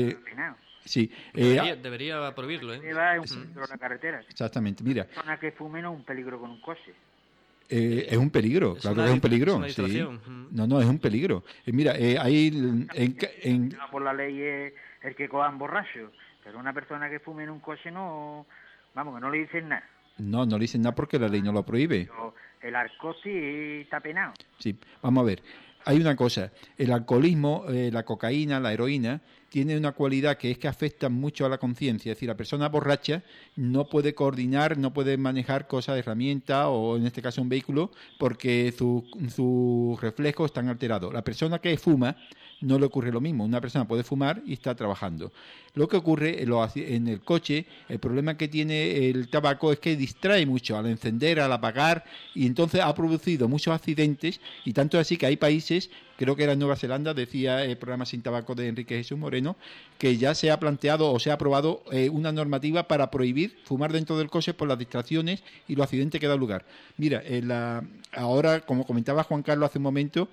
Sí. Debería prohibirlo, ¿eh? Es un peligro en la carretera. Exactamente, mira. Una persona que fume no es un peligro con un coche. Es un peligro, claro que es un peligro. Sí. No, es un peligro. Mira, hay por la ley es el que cojan borracho, pero una persona que fume en un coche no, vamos, que no le dicen nada. No le dicen nada porque la ley no lo prohíbe. Pero el alcohol sí está penado. Sí, vamos a ver. Hay una cosa, el alcoholismo, la cocaína, la heroína, tiene una cualidad que es que afectan mucho a la conciencia. Es decir, la persona borracha no puede coordinar, no puede manejar cosas, herramientas o en este caso un vehículo porque sus reflejos están alterados. La persona que fuma no le ocurre lo mismo. Una persona puede fumar y está trabajando. Lo que ocurre en el coche, el problema que tiene el tabaco es que distrae mucho al encender, al apagar, y entonces ha producido muchos accidentes, y tanto así que hay países, creo que era en Nueva Zelanda, decía el programa Sin Tabaco de Enrique Jesús Moreno, que ya se ha planteado o se ha aprobado una normativa para prohibir fumar dentro del coche por las distracciones y los accidentes que da lugar. Mira, ahora, como comentaba Juan Carlos hace un momento,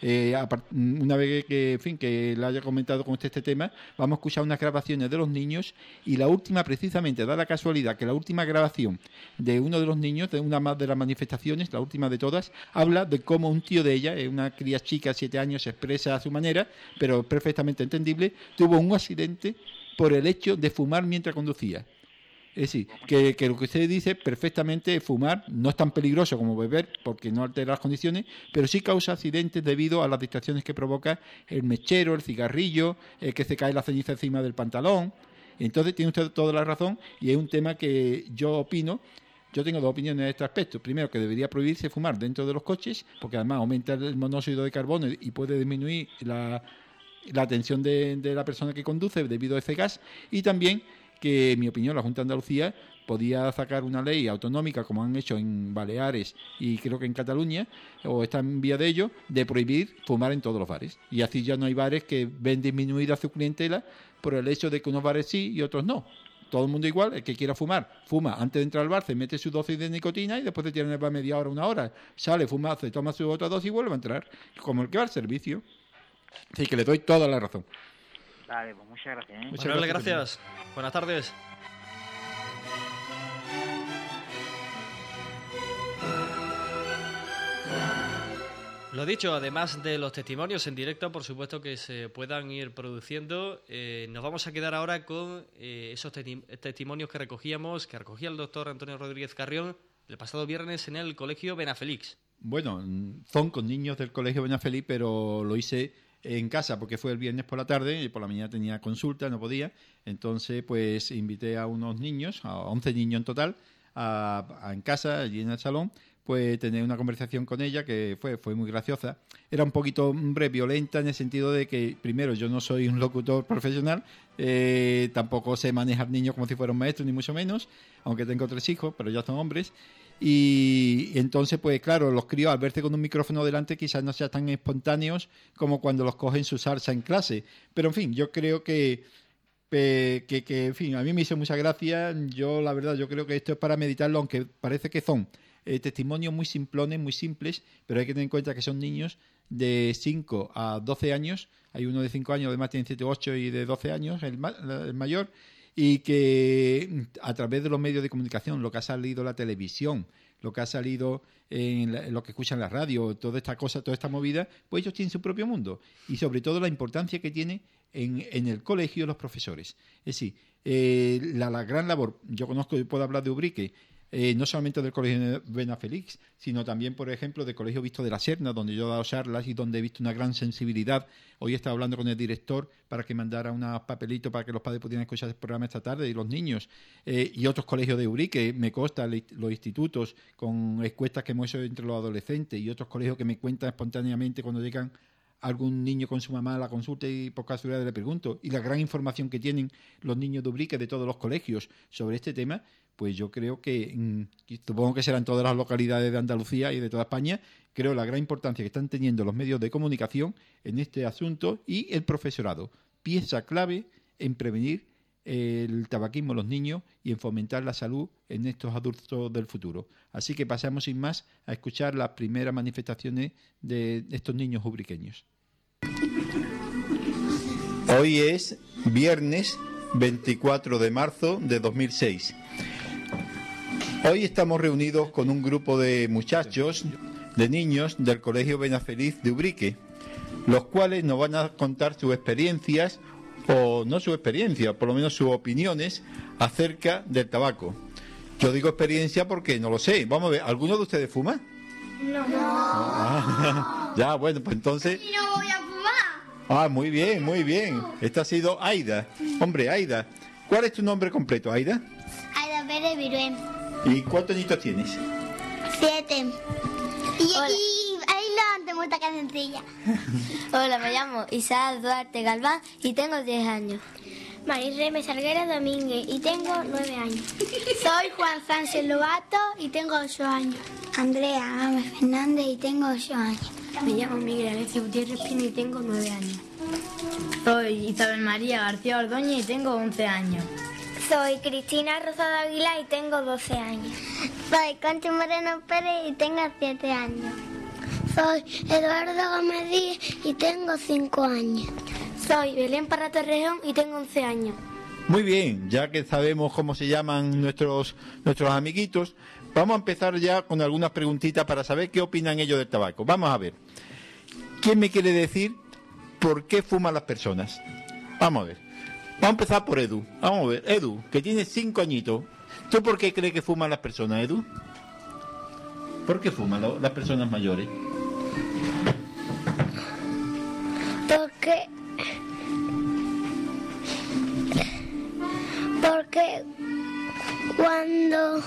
una vez que le haya comentado con usted este tema, vamos a escuchar unas grabaciones de los niños, y la última, precisamente, da la casualidad que la última grabación de uno de los niños, de una más de las manifestaciones, la última de todas, habla de cómo un tío de ella, una cría chica, 7 años, se expresa a su manera, pero perfectamente entendible, tuvo un accidente por el hecho de fumar mientras conducía. Es decir, que lo que usted dice perfectamente, fumar no es tan peligroso como beber porque no altera las condiciones, pero sí causa accidentes debido a las distracciones que provoca el mechero, el cigarrillo, que se cae la ceniza encima del pantalón. Entonces tiene usted toda la razón y es un tema que yo tengo dos opiniones en este aspecto. Primero, que debería prohibirse fumar dentro de los coches, porque además aumenta el monóxido de carbono y puede disminuir la tensión de la persona que conduce debido a ese gas. Y también que, en mi opinión, la Junta de Andalucía podía sacar una ley autonómica, como han hecho en Baleares y creo que en Cataluña, o está en vía de ello, de prohibir fumar en todos los bares. Y así ya no hay bares que ven disminuida su clientela por el hecho de que unos bares sí y otros no. Todo el mundo igual, el que quiera fumar, fuma antes de entrar al bar, se mete su dosis de nicotina y después se tira en el bar media hora, una hora. Sale, fuma, se toma su otra dosis y vuelve a entrar, como el que va al servicio. Así que le doy toda la razón. Vale, pues muchas gracias. Muchas gracias. Buenas tardes. Lo dicho, además de los testimonios en directo, por supuesto que se puedan ir produciendo, nos vamos a quedar ahora con esos testimonios que recogía el doctor Antonio Rodríguez Carrión el pasado viernes en el Colegio Benafélix. Bueno, son con niños del Colegio Benafélix, pero lo hice en casa porque fue el viernes por la tarde y por la mañana tenía consulta, no podía. Entonces, pues invité a unos niños, a 11 niños en total, en casa, allí en el salón, pues tener una conversación con ella que fue muy graciosa. Era un poquito, hombre, violenta en el sentido de que, primero, yo no soy un locutor profesional, tampoco sé manejar niños como si fuera un maestro, ni mucho menos, aunque tengo 3 hijos, pero ya son hombres. Y entonces, pues claro, los críos al verse con un micrófono delante quizás no sean tan espontáneos como cuando los cogen su salsa en clase. Pero, en fin, yo creo que en fin, a mí me hizo mucha gracia. Yo, la verdad, yo creo que esto es para meditarlo, aunque parece que son testimonios muy simplones, muy simples, pero hay que tener en cuenta que son niños de 5 a 12 años. Hay uno de 5 años, además tiene 7 u 8 y de 12 años, el mayor, y que a través de los medios de comunicación, lo que ha salido en la televisión, lo que ha salido en lo que escuchan en la radio, toda esta cosa, toda esta movida, pues ellos tienen su propio mundo. Y sobre todo la importancia que tiene en el colegio los profesores. Es decir, la gran labor, yo conozco y puedo hablar de Ubrique, no solamente del Colegio Benafélix, sino también, por ejemplo, del Colegio Visto de la Serna, donde yo he dado charlas y donde he visto una gran sensibilidad. Hoy he estado hablando con el director para que mandara unos papelitos para que los padres pudieran escuchar el programa esta tarde y los niños. Y otros colegios de Ubrique, me consta, los institutos con encuestas que hemos hecho entre los adolescentes y otros colegios que me cuentan espontáneamente cuando llegan algún niño con su mamá a la consulta y por casualidad le pregunto. Y la gran información que tienen los niños de Ubrique de todos los colegios sobre este tema, pues yo creo que, supongo que serán todas las localidades de Andalucía y de toda España, creo la gran importancia que están teniendo los medios de comunicación en este asunto y el profesorado, pieza clave en prevenir el tabaquismo en los niños y en fomentar la salud en estos adultos del futuro. Así que pasamos sin más a escuchar las primeras manifestaciones de estos niños ubriqueños. Hoy es viernes 24 de marzo de 2006. Hoy estamos reunidos con un grupo de muchachos, de niños del Colegio Benafélix de Ubrique, los cuales nos van a contar sus experiencias, o no su experiencia, por lo menos sus opiniones acerca del tabaco. Yo digo experiencia porque no lo sé. Vamos a ver, ¿alguno de ustedes fuma? No. Ya, bueno, pues entonces... Y no voy a fumar. Muy bien, muy bien. Esta ha sido Aida. Hombre, Aida, ¿cuál es tu nombre completo, Aida? Aida Pérez Viruén. ¿Y cuántos añitos tienes? 7. Y ahí levanté mucha cancioncilla. Hola, me llamo Isabel Duarte Galván y tengo 10 años. Marireme Salguero Domínguez y tengo 9 años. Soy Juan Sánchez Lobato y tengo 8 años. Andrea Gómez Fernández y tengo 8 años. Me llamo Miguel Alexis Gutiérrez Pino y tengo 9 años. Soy Isabel María García Ordóñez y tengo 11 años. Soy Cristina Rosado Aguilar y tengo 12 años. Soy Conchi Moreno Pérez y tengo 7 años. Soy Eduardo Gómez Díez y tengo 5 años. Soy Belén Parra Torrejón y tengo 11 años. Muy bien, ya que sabemos cómo se llaman nuestros amiguitos, vamos a empezar ya con algunas preguntitas para saber qué opinan ellos del tabaco. Vamos a ver. ¿Quién me quiere decir por qué fuman las personas? Vamos a ver. Vamos a empezar por Edu. Vamos a ver. Edu, que tiene 5 añitos. ¿Tú por qué crees que fuman las personas, Edu? ¿Por qué fuman las personas mayores? porque cuando...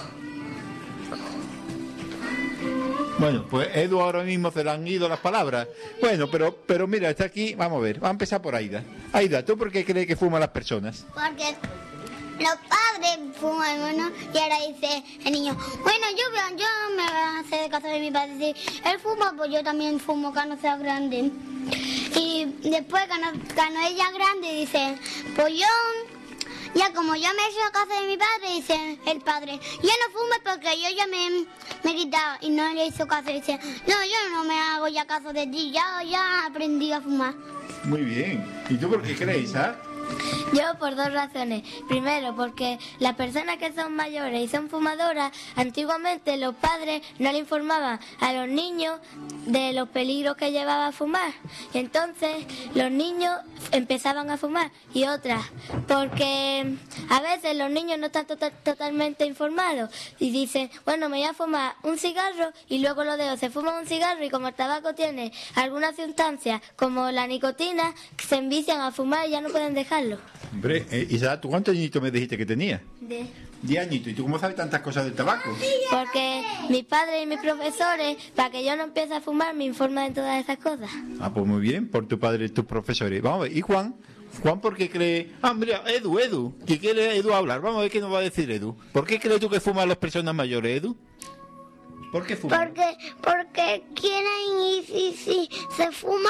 Bueno, pues Edu ahora mismo se le han ido las palabras. Bueno, pero mira, está aquí, vamos a ver, vamos a empezar por Aida. Aida, ¿tú por qué crees que fuman las personas? Porque los padres fuman, bueno, y ahora dice el niño, bueno, yo me voy a hacer caso de mi padre. Si él fuma, pues yo también fumo cuando sea grande. Y después, cuando ella es grande, dice, pues yo... Ya como yo me he hecho caso de mi padre, dice el padre, yo no fumo porque yo ya me he quitado y no le hizo caso. Dice, no, yo no me hago ya caso de ti, ya aprendí a fumar. Muy bien. ¿Y tú por qué crees, ah? Yo por dos razones. Primero, porque las personas que son mayores y son fumadoras, antiguamente los padres no le informaban a los niños de los peligros que llevaba a fumar. Y entonces los niños empezaban a fumar. Y otra, porque a veces los niños no están totalmente informados y dicen, bueno, me voy a fumar un cigarro y luego lo dejo. Se fuma un cigarro y como el tabaco tiene algunas sustancias como la nicotina, se envician a fumar y ya no pueden dejarlo. Hombre, Isa, ¿tú cuántos añitos me dijiste que tenía? 10. 10 añitos. ¿Y tú cómo sabes tantas cosas del tabaco? Porque mis padres y mis profesores, para que yo no empiece a fumar, me informan de todas esas cosas. Ah, pues muy bien, por tu padre y tus profesores. Vamos a ver, ¿y Juan? Juan, ¿por qué cree...? Ah, mira, Edu, que quiere Edu hablar. Vamos a ver qué nos va a decir Edu. ¿Por qué crees tú que fuman las personas mayores, Edu? ¿Por qué fuman? Porque quieren y si se fuman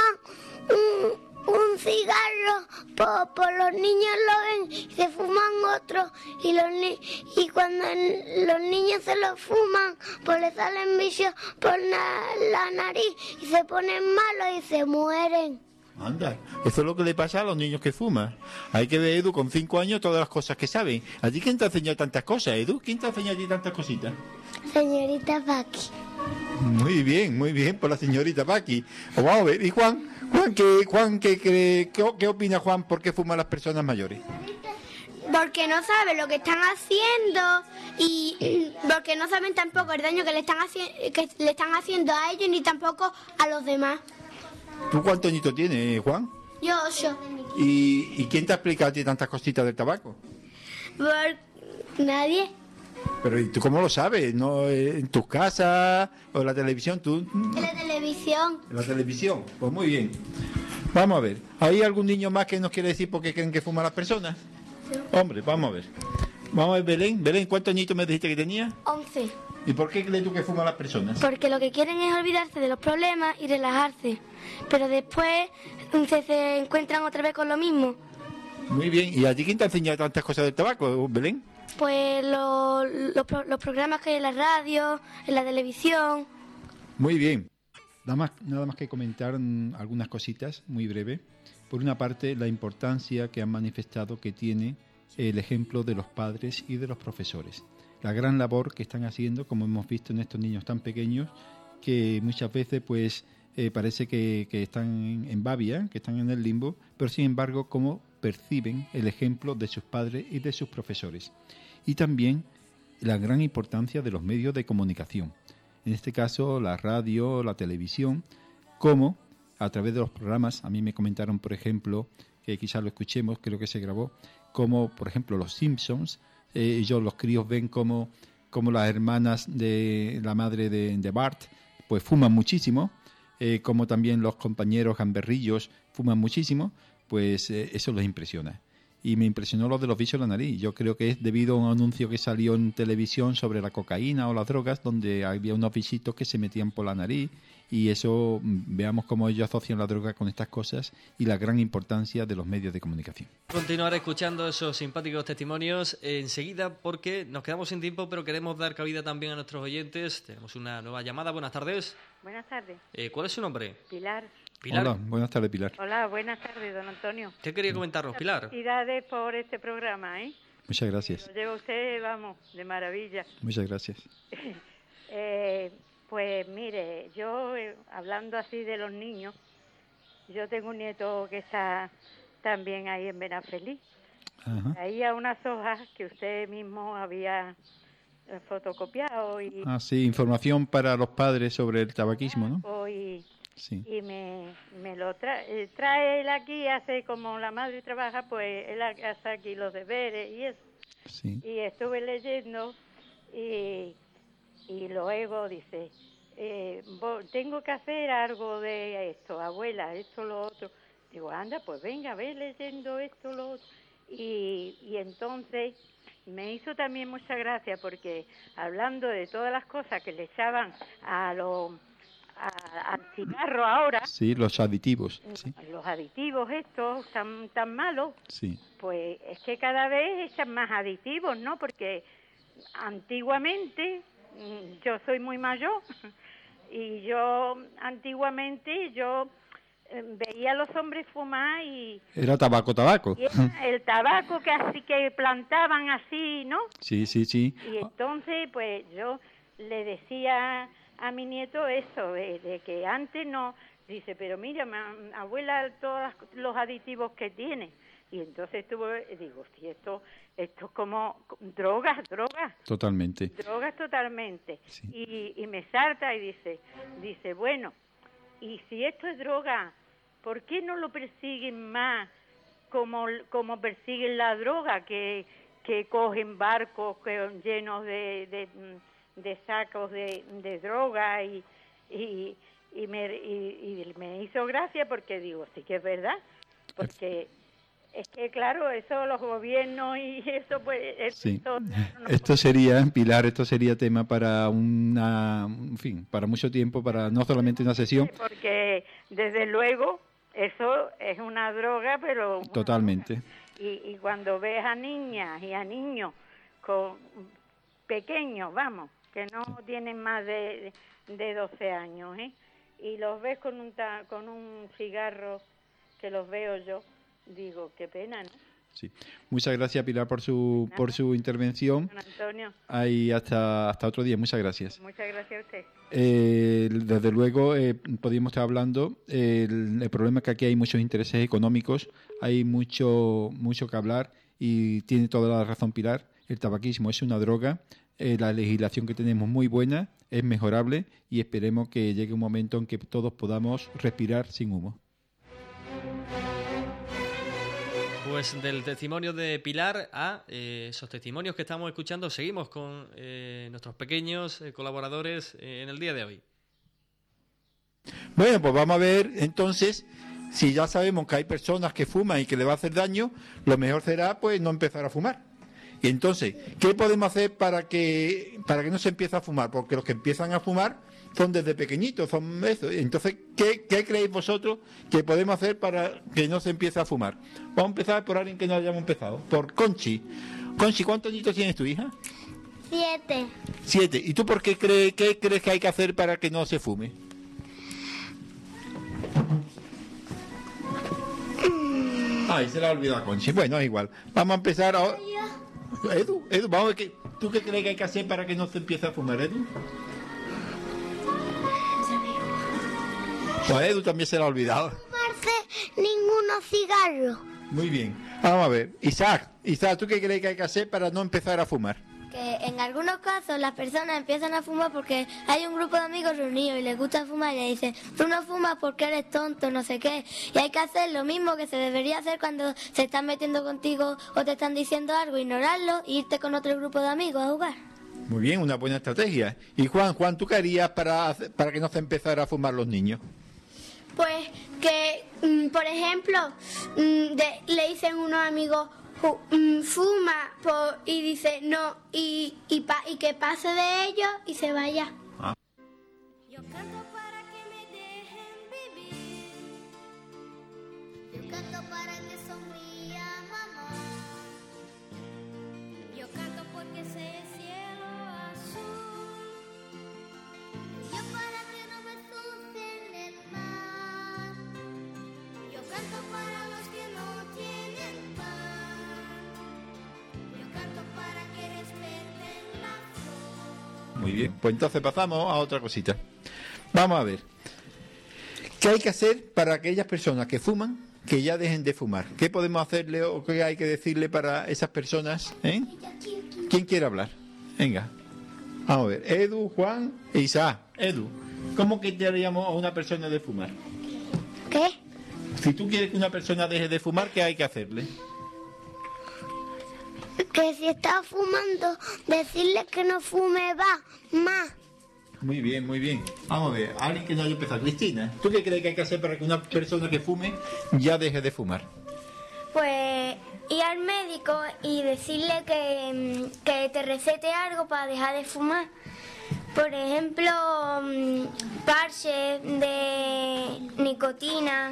un cigarro, por los niños lo ven y se fuman otro y cuando los niños se lo fuman, pues le salen vicios por la nariz y se ponen malos y se mueren. Anda, eso es lo que le pasa a los niños que fuman. Hay que ver, Edu, con 5 años todas las cosas que saben. ¿A ti quién te ha enseñado tantas cosas, Edu? ¿Quién te ha enseñado a ti tantas cositas? Señorita Paqui. Muy bien, por la señorita Paqui. Vamos a ver, ¿y Juan? ¿Qué opina Juan? ¿Por qué fuman las personas mayores? Porque no saben lo que están haciendo y porque no saben tampoco el daño que le están haciendo a ellos ni tampoco a los demás. ¿Tú cuántos añitos tienes, Juan? Yo 8. ¿Y quién te ha explicado a ti tantas cositas del tabaco? Nadie. Pero ¿y tú cómo lo sabes? ¿No en tus casas o en la televisión? ¿Tú? En la televisión. ¿En la televisión? Pues muy bien. Vamos a ver. ¿Hay algún niño más que nos quiere decir por qué creen que fuman las personas? Sí. Hombre, vamos a ver. Vamos a ver, Belén. Belén, ¿cuántos añitos me dijiste que tenía? 11. ¿Y por qué crees tú que fuman las personas? Porque lo que quieren es olvidarse de los problemas y relajarse. Pero después se encuentran otra vez con lo mismo. Muy bien. ¿Y a ti quién te ha enseñado tantas cosas del tabaco, Belén? Pues los programas que hay en la radio, en la televisión. Muy bien. Nada más que comentar algunas cositas, muy breve. Por una parte, la importancia que han manifestado que tiene el ejemplo de los padres y de los profesores. La gran labor que están haciendo, como hemos visto en estos niños tan pequeños, que muchas veces pues parece que están en babia, que están en el limbo, pero sin embargo cómo perciben el ejemplo de sus padres y de sus profesores. Y también la gran importancia de los medios de comunicación. En este caso, la radio, la televisión, cómo a través de los programas, a mí me comentaron, por ejemplo, que quizás lo escuchemos, creo que se grabó, como por ejemplo los Simpsons, los críos ven como las hermanas de la madre de Bart pues fuman muchísimo, como también los compañeros gamberrillos fuman muchísimo, pues eso les impresiona. Y me impresionó lo de los bichos en la nariz. Yo creo que es debido a un anuncio que salió en televisión sobre la cocaína o las drogas, donde había unos bichitos que se metían por la nariz, y eso, veamos cómo ellos asocian la droga con estas cosas y la gran importancia de los medios de comunicación. Continuar escuchando esos simpáticos testimonios enseguida, porque nos quedamos sin tiempo, pero queremos dar cabida también a nuestros oyentes. Tenemos una nueva llamada. Buenas tardes. Buenas tardes. ¿Cuál es su nombre? Pilar. Pilar. Hola, buenas tardes, Pilar. Hola, buenas tardes, don Antonio. ¿Qué quería comentarnos, Pilar? Felicidades por este programa, ¿eh? Muchas gracias. Lo lleva usted, vamos, de maravilla. Muchas gracias. Pues mire, yo hablando así de los niños, yo tengo un nieto que está también ahí en Benafeliz. Ajá. Ahí a unas hojas que usted mismo había fotocopiado. Sí, información para los padres sobre el tabaquismo, ¿no? Sí. Y me lo trae él aquí, hace como la madre trabaja, pues él hace aquí los deberes y eso. Sí. Y estuve leyendo y luego dice, tengo que hacer algo de esto, abuela, esto, lo otro. Digo, anda, pues venga, ve leyendo esto, lo otro. Y entonces me hizo también mucha gracia porque hablando de todas las cosas que le echaban al cigarro ahora, Sí, los aditivos. Sí. los aditivos estos tan malos, Sí. pues es que cada vez echan más aditivos, ¿no? Porque antiguamente, yo soy muy mayor, y yo antiguamente veía a los hombres fumar y Era tabaco. era el tabaco que así que plantaban así, ¿no? Sí. Y entonces pues yo le decía a mi nieto eso, de que antes no, dice, pero mira, abuela, todos los aditivos que tiene. Y entonces digo, si esto es como drogas. Totalmente. Drogas totalmente. Sí. Y me salta y dice, bueno, y si esto es droga, ¿por qué no lo persiguen más como persiguen la droga, que cogen barcos llenos de sacos de droga y me hizo gracia porque digo, sí que es verdad, porque es que claro, eso los gobiernos y eso pues Sí. eso Esto sería, Pilar, tema para para mucho tiempo, para no solamente una sesión. porque desde luego eso es una droga, pero Totalmente. y cuando ves a niñas y a niños pequeños, vamos, que no tienen más de 12 años, y los ves con un cigarro, que los veo yo, digo, qué pena, ¿no? Sí. Muchas gracias, Pilar, por su intervención. Don Antonio. Ahí hasta otro día. Muchas gracias. Muchas gracias a usted. Desde luego, podríamos estar hablando. El problema es que aquí hay muchos intereses económicos, hay mucho que hablar y tiene toda la razón Pilar. El tabaquismo es una droga. La legislación que tenemos muy buena, es mejorable y esperemos que llegue un momento en que todos podamos respirar sin humo. Pues del testimonio de Pilar a esos testimonios que estamos escuchando, seguimos con nuestros pequeños colaboradores en el día de hoy. Bueno, pues vamos a ver entonces, si ya sabemos que hay personas que fuman y que le va a hacer daño, lo mejor será pues no empezar a fumar. Y entonces, ¿qué podemos hacer para que no se empiece a fumar? Porque los que empiezan a fumar son desde pequeñitos, son eso. Entonces, ¿qué creéis vosotros que podemos hacer para que no se empiece a fumar? Vamos a empezar por alguien que no hayamos empezado, por Conchi. Conchi, ¿cuántos añitos tienes tu hija? 7. 7. ¿Y tú por qué crees que hay que hacer para que no se fume? Ay, se la ha olvidado a Conchi. Bueno, es igual. Vamos a empezar ahora. Edu, vamos a ver, ¿tú qué crees que hay que hacer para que no se empiece a fumar, Edu? Pues Edu también se la ha olvidado. No fumarse ninguno cigarro. Muy bien. Vamos a ver. Isaac, ¿tú qué crees que hay que hacer para no empezar a fumar? Que en algunos casos las personas empiezan a fumar porque hay un grupo de amigos reunidos y les gusta fumar y le dicen, tú no fumas porque eres tonto, no sé qué. Y hay que hacer lo mismo que se debería hacer cuando se están metiendo contigo o te están diciendo algo, ignorarlo e irte con otro grupo de amigos a jugar. Muy bien, una buena estrategia. Y Juan, ¿tú qué harías para que no se empezara a fumar los niños? Pues que, por ejemplo, le dicen unos amigos, fuma, y dice no, y que pase de ellos y se vaya. Yo canto para que me dejen vivir. Yo canto para que sonría mamá. Yo canto porque sé el cielo azul. Yo para que no me ensucien el mar. Yo canto para los que no tienen pan. Yo canto para que respeten la flor. Muy bien, pues entonces pasamos a otra cosita. Vamos a ver. ¿Qué hay que hacer para aquellas personas que fuman, que ya dejen de fumar? ¿Qué podemos hacerle o qué hay que decirle para esas personas? ¿Quién quiere hablar? Venga. Vamos a ver. Edu, Juan e Isaac. Edu, ¿cómo que te haríamos a una persona de fumar? ¿Qué? Si tú quieres que una persona deje de fumar, ¿qué hay que hacerle? que si está fumando, decirle que no fume más. Muy bien, muy bien. Vamos a ver, alguien que no haya empezado. Cristina, ¿tú qué crees que hay que hacer para que una persona que fume ya deje de fumar? Pues ir al médico y decirle que te recete algo para dejar de fumar. Por ejemplo, parches de nicotina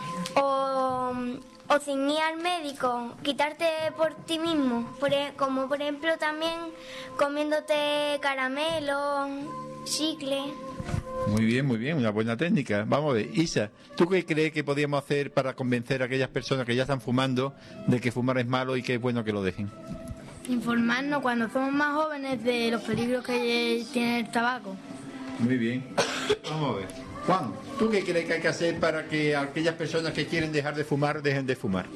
o sin ir al médico, quitarte por ti mismo. Como por ejemplo también comiéndote caramelo, chicle. Muy bien, una buena técnica. Vamos a ver, Isa, ¿tú qué crees que podríamos hacer para convencer a aquellas personas que ya están fumando de que fumar es malo y que es bueno que lo dejen? Informarnos cuando somos más jóvenes de los peligros que tiene el tabaco. Muy bien. Vamos a ver. Juan, ¿tú qué crees que hay que hacer para que aquellas personas que quieren dejar de fumar dejen de fumar?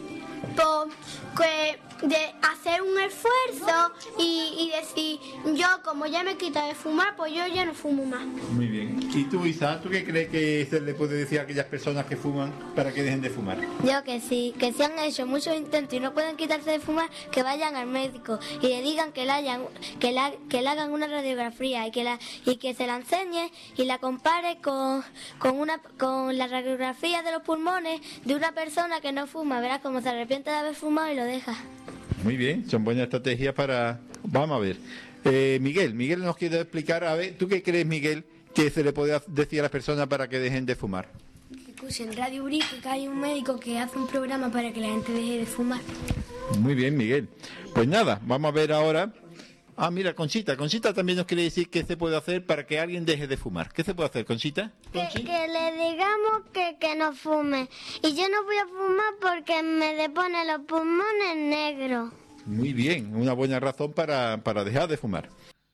Pues de hacer un esfuerzo y decir, yo como ya me quito de fumar, pues yo ya no fumo más. Muy bien. ¿Y tú, Isa, tú qué crees que se le puede decir a aquellas personas que fuman para que dejen de fumar? Yo que sí, que si han hecho muchos intentos y no pueden quitarse de fumar, que vayan al médico y le digan que le hagan una radiografía y que se la enseñe y la compare con la radiografía de los pulmones de una persona que no fuma. Verás cómo se arrepiente de haber fumado y lo deja. Muy bien, son buenas estrategias para... Vamos a ver. Miguel nos quiere explicar, a ver, ¿tú qué crees, Miguel, que se le puede decir a las personas para que dejen de fumar? Que escuchen Radio Brique, que hay un médico que hace un programa para que la gente deje de fumar. Muy bien, Miguel. Pues nada, vamos a ver ahora... Ah, mira, Conchita también nos quiere decir qué se puede hacer para que alguien deje de fumar. ¿Qué se puede hacer, Conchita? Que le digamos que no fume. Y yo no voy a fumar porque me depone los pulmones negros. Muy bien, una buena razón para dejar de fumar.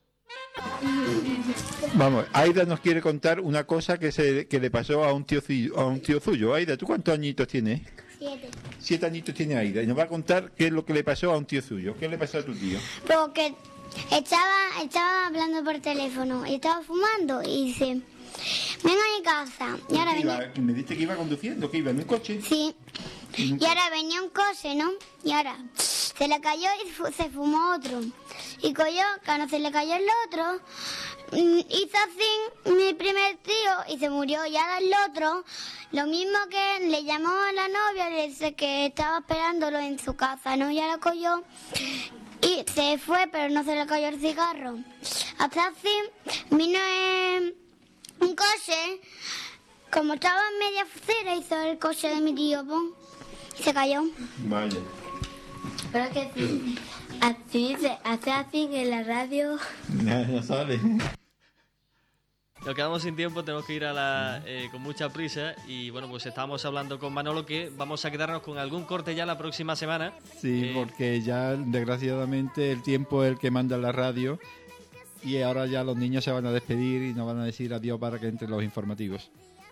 Vamos, Aida nos quiere contar una cosa que le pasó a un tío suyo. Aida, ¿tú cuántos añitos tienes? 7. 7 añitos tiene Aida y nos va a contar qué es lo que le pasó a un tío suyo. ¿Qué le pasó a tu tío? Porque estaba hablando por teléfono y estaba fumando y dice, venga a mi casa. Y ahora me dijiste que iba conduciendo, que iba en un coche. Sí. Y ahora venía un coche, ¿no? Y ahora se le cayó y se fumó otro. Y cuando se le cayó el otro, hizo así mi primer tío y se murió. Y ahora el otro, lo mismo que le llamó a la novia, le dice que estaba esperándolo en su casa, ¿no? Y ahora cogió y se fue, pero no se le cayó el cigarro. Hasta así vino un coche, como estaba en media fucera, hizo el coche de mi tío, ¡pum! Y se cayó. Vaya. Pero es que sí, hace así en la radio. No sale. Nos quedamos sin tiempo, tenemos que ir con mucha prisa y bueno, pues estábamos hablando con Manolo que vamos a quedarnos con algún corte ya la próxima semana. Sí, porque ya desgraciadamente el tiempo es el que manda la radio y ahora ya los niños se van a despedir y nos van a decir adiós para que entren los informativos.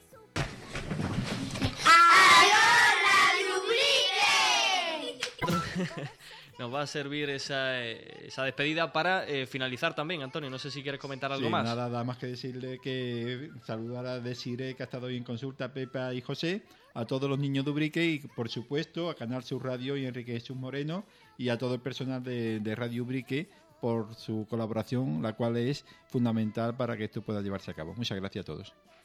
Nos va a servir esa despedida para finalizar también, Antonio. No sé si quieres comentar algo más. Nada más que decirle que saludar a Desiree, que ha estado hoy en consulta, a Pepa y José, a todos los niños de Ubrique y, por supuesto, a Canal Sur Radio y Enrique Jesús Moreno y a todo el personal de Radio Ubrique por su colaboración, la cual es fundamental para que esto pueda llevarse a cabo. Muchas gracias a todos.